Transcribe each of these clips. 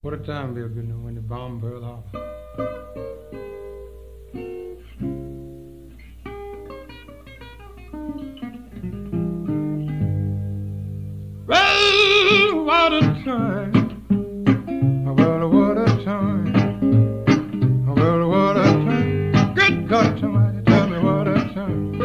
What a time we have been when they bombed Pearl Harbor. Well, what a time. Well, what a time. Well, what a time. Good God Almighty, tell me what a time.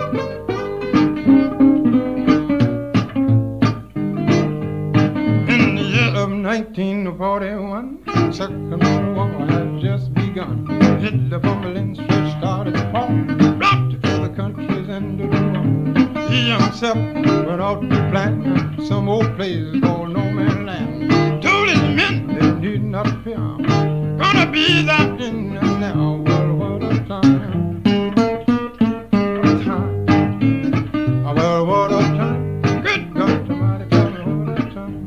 In the year of 1941, Second World War had just begun. Hitler fumbling stretched out his paw, blocked it for the country's end of the war. He himself went out to plan some old place called No Man's Land. Told his men they need not fear, gonna be that in and now. Well, what a time. What a time. Well, what a time. Good God Almighty, tell me what a time.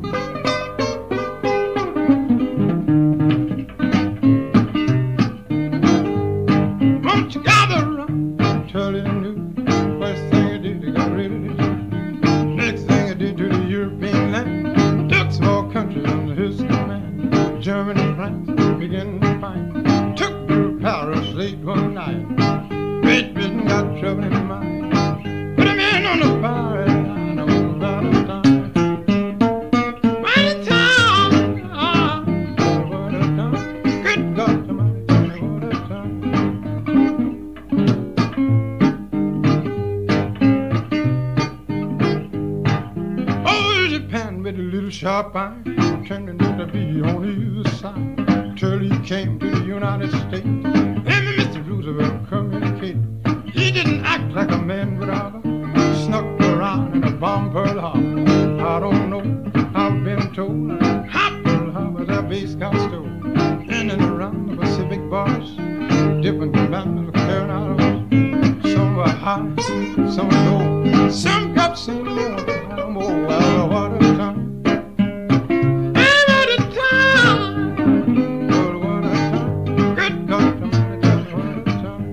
Won't you gather around, tell you the news. First thing I did, I got rid of the Jews. Next thing I did to the European land, took small countries under his command. Germany and France began to fight, took to Paris late one night. Great Britain got trouble in mind, put him in on the fire line about a time. What a time, what a time. Good God Almighty, tell me what a time. Oh, Japan with a little sharp eye, pretending to be on either side, till he came to the United States. Him and Mr. Roosevelt communicated. He didn't act like a man would have snuck around in a bomb Pearl Harbor. I don't know, I've been told how Pearl Harbor's our base got stole. In and around the Pacific bars, different bands of Carolina. Some were high, some were low, some kept saying more, more. Well, what a time. Hey, what a time. Well, what a time. Good God Almighty, tell me what a time.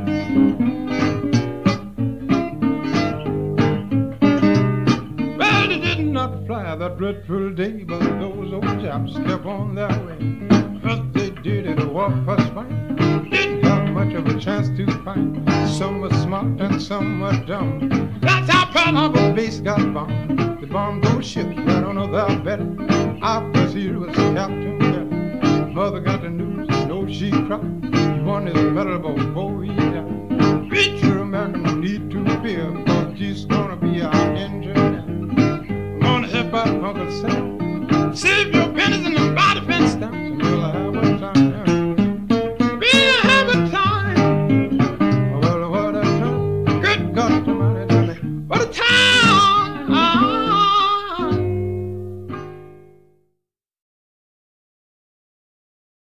Well, they did not fly that dreadful day, but those old Japs kept on their way. First they did it, walk first fight. Didn't have much of a chance to fight. Some were smart and some were dumb. That's how Pearl Harbor base got bombed. They bombed those ships right under their belly. Our first hero was Captain Kelly. Mother got the news, no she cried. He won his medal before he died. Future American, no need to fear, cause she's gonna be our engineer. I'm gonna help out Uncle Sam. Save your pennies and the body fence stamps, and we'll have a time. We'll have a time. Well, what a time. Good God Almighty, tell me what a time.